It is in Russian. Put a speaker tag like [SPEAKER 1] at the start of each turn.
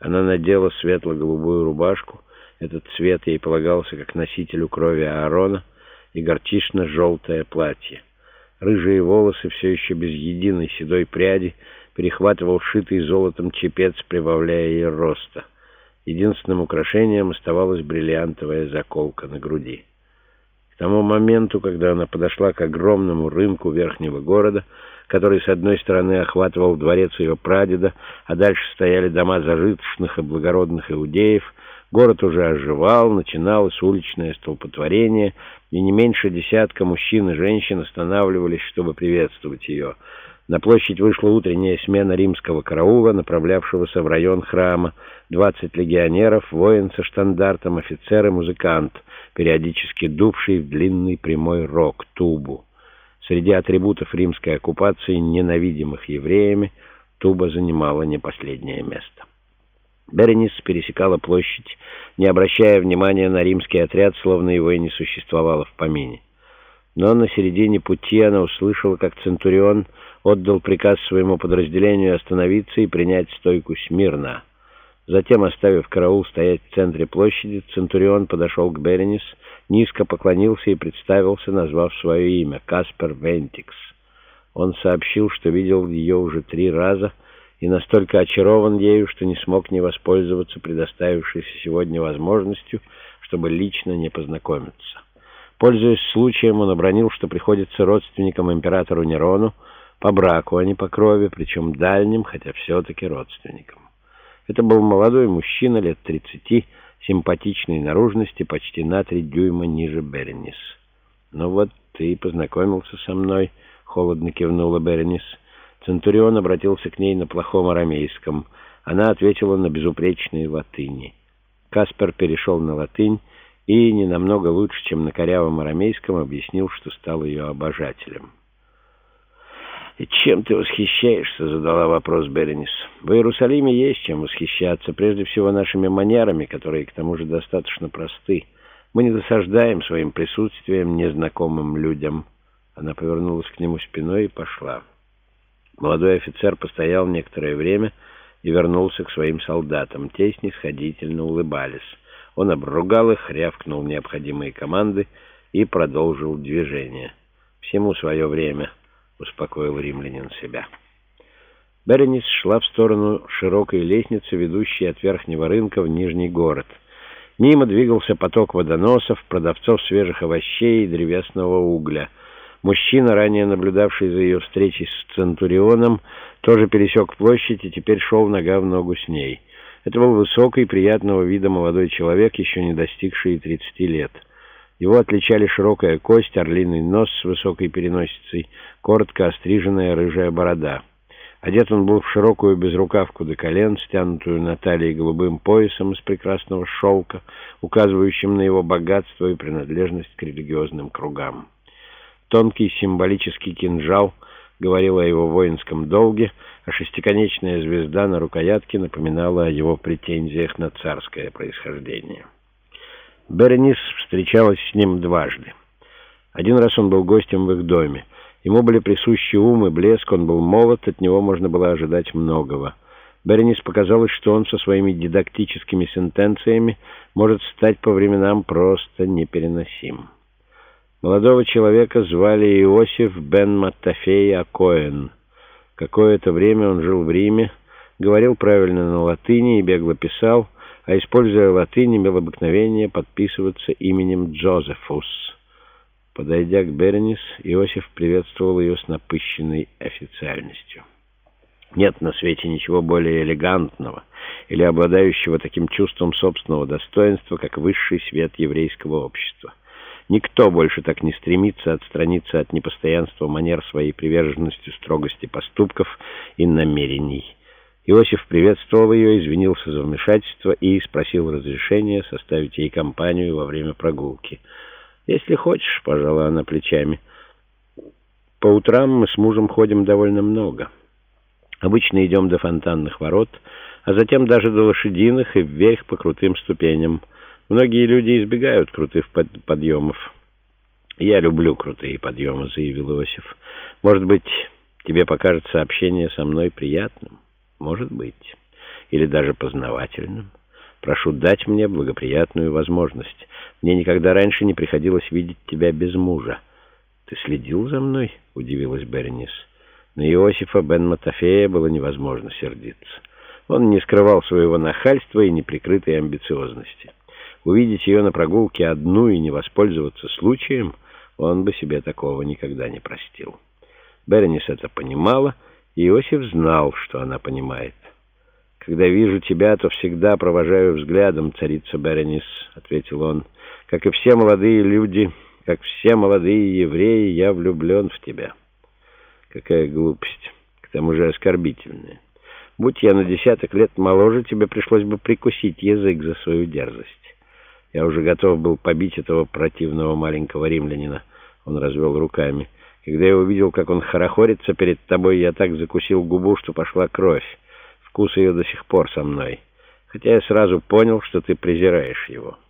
[SPEAKER 1] Она надела светло-голубую рубашку. Этот цвет ей полагался как носителю крови Аарона, и горчично-желтое платье. Рыжие волосы, все еще без единой седой пряди, перехватывал шитый золотом чепец, прибавляя ей роста. Единственным украшением оставалась бриллиантовая заколка на груди. К тому моменту, когда она подошла к огромному рынку верхнего города, который с одной стороны охватывал дворец ее прадеда, а дальше стояли дома зажиточных и благородных иудеев, город уже оживал, начиналось уличное столпотворение, и не меньше десятка мужчин и женщин останавливались, чтобы приветствовать ее. На площадь вышла утренняя смена римского караула, направлявшегося в район храма. 20 легионеров, воин со штандартом, офицер и музыкант, периодически дувший в длинный прямой рог, тубу. Среди атрибутов римской оккупации, ненавидимых евреями, туба занимала не последнее место. Беренис пересекала площадь, не обращая внимания на римский отряд, словно его и не существовало в помине. Но на середине пути она услышала, как центурион отдал приказ своему подразделению остановиться и принять стойку смирно. Затем, оставив караул стоять в центре площади, центурион подошел к Беренис, низко поклонился и представился, назвав свое имя — Каспер Вентикс. Он сообщил, что видел ее уже 3 раза, и настолько очарован ею, что не смог не воспользоваться предоставившейся сегодня возможностью, чтобы лично не познакомиться. Пользуясь случаем, он обронил, что приходится родственником императору Нерону по браку, а не по крови, причем дальним, хотя все-таки родственником. Это был молодой мужчина, лет 30, симпатичной наружности, почти на 3 дюйма ниже Беренис. «Ну вот, ты и познакомился со мной», — холодно кивнула Беренис. Центурион обратился к ней на плохом арамейском. Она ответила на безупречной латыни. Каспер перешел на латынь и, не намного лучше, чем на корявом арамейском, объяснил, что стал ее обожателем. «И чем ты восхищаешься?» — задала вопрос Беренис. «В Иерусалиме есть чем восхищаться, прежде всего нашими манерами, которые, к тому же, достаточно просты. Мы не досаждаем своим присутствием незнакомым людям». Она повернулась к нему спиной и пошла. Молодой офицер постоял некоторое время и вернулся к своим солдатам. Те снисходительно улыбались. Он обругал их, рявкнул необходимые команды и продолжил движение. «Всему свое время», — успокоил римлянин себя. Беренис шла в сторону широкой лестницы, ведущей от верхнего рынка в нижний город. Мимо двигался поток водоносов, продавцов свежих овощей и древесного угля. Мужчина, ранее наблюдавший за ее встречей с центурионом, тоже пересек площадь и теперь шел нога в ногу с ней. Это был высокий, приятного вида молодой человек, еще не достигший 30 лет. Его отличали широкая кость, орлиный нос с высокой переносицей, коротко остриженная рыжая борода. Одет он был в широкую безрукавку до колен, стянутую на талии голубым поясом из прекрасного шелка, указывающим на его богатство и принадлежность к религиозным кругам. Тонкий символический кинжал говорил о его воинском долге, а шестиконечная звезда на рукоятке напоминала о его претензиях на царское происхождение. Беренис встречалась с ним дважды. Один раз он был гостем в их доме. Ему были присущи ум и блеск, он был молод, от него можно было ожидать многого. Беренис показалось, что он со своими дидактическими сентенциями может стать по временам просто непереносим. Молодого человека звали Иосиф бен Маттафей а-Коэн. Какое-то время он жил в Риме, говорил правильно на латыни и бегло писал, а, используя латынь, имел обыкновение подписываться именем Джозефус. Подойдя к Беренис, Иосиф приветствовал ее с напыщенной официальностью. Нет на свете ничего более элегантного или обладающего таким чувством собственного достоинства, как высший свет еврейского общества. Никто больше так не стремится отстраниться от непостоянства манер своей приверженностью строгости поступков и намерений. Иосиф приветствовал ее, извинился за вмешательство и спросил разрешения составить ей компанию во время прогулки. «Если хочешь», — пожала она плечами. «По утрам мы с мужем ходим довольно много. Обычно идем до фонтанных ворот, а затем даже до лошадиных и вверх по крутым ступеням. Многие люди избегают крутых подъемов». «Я люблю крутые подъемы», — заявил Иосиф. «Может быть, тебе покажется общение со мной приятным?» «Может быть». или даже познавательным. Прошу дать мне благоприятную возможность. Мне никогда раньше не приходилось видеть тебя без мужа». «Ты следил за мной?» — удивилась Беренис. На Иосифа бен Матафея было невозможно сердиться. Он не скрывал своего нахальства и неприкрытой амбициозности. Увидеть ее на прогулке одну и не воспользоваться случаем, он бы себе такого никогда не простил. Беренис это понимала, и Иосиф знал, что она понимает. «Когда вижу тебя, то всегда провожаю взглядом, царица Беренис», — ответил он. «Как и все молодые люди, как все молодые евреи, я влюблен в тебя». «Какая глупость, к тому же оскорбительная. Будь я на 10 лет моложе, тебе пришлось бы прикусить язык за свою дерзость». «Я уже готов был побить этого противного маленького римлянина», — он развел руками. «Когда я увидел, как он хорохорится перед тобой, я так закусил губу, что пошла кровь. Вкус ее до сих пор со мной. Хотя я сразу понял, что ты презираешь его».